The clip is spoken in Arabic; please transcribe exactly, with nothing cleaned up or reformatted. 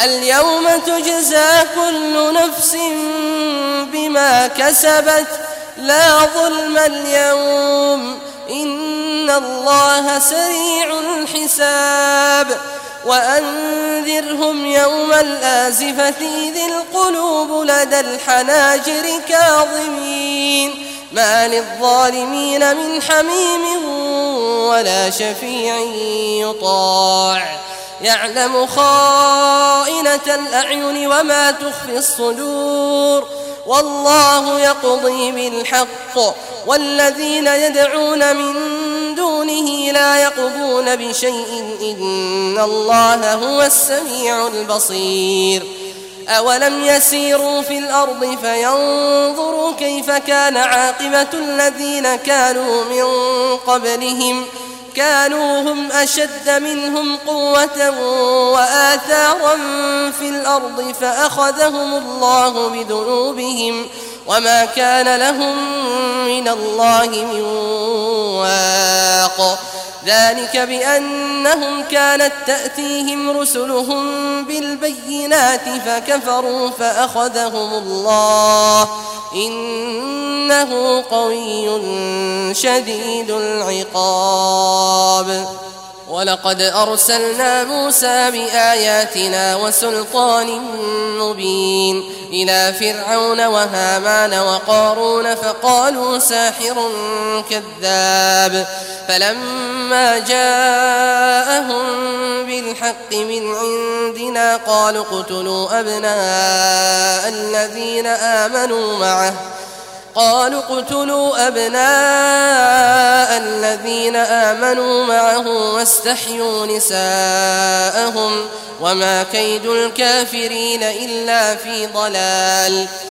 اليوم تجزى كل نفس بما كسبت لا ظلم اليوم إن الله سريع الحساب وأنذرهم يوم الآزفة إذ القلوب لدى الحناجر كاظمين ما للظالمين من حميم ولا شفيع يطاع يعلم خائنة الأعين وما تخفي الصدور والله يقضي بالحق والذين يدعون من دونه لا يقضون بشيء إن الله هو السميع البصير أولم يسيروا في الأرض فينظروا كيف كان عاقبة الذين كانوا من قبلهم كانوا هم أشد منهم قوة وآثارا في الأرض فأخذهم الله بذنوبهم وما كان لهم من الله من واق ذلك بأنهم كانت تأتيهم رسلهم بالبينات فكفروا فأخذهم الله إنه قوي شديد العقاب ولقد أرسلنا موسى بآياتنا وسلطان مبين إلى فرعون وهامان وقارون فقالوا ساحر كذاب فلما جاءهم بالحق من عندنا قالوا اقتلوا أبناء الذين آمنوا معه قالوا اقتلوا أبناء الذين آمنوا معه واستحيوا نساءهم وما كيد الكافرين إلا في ضلال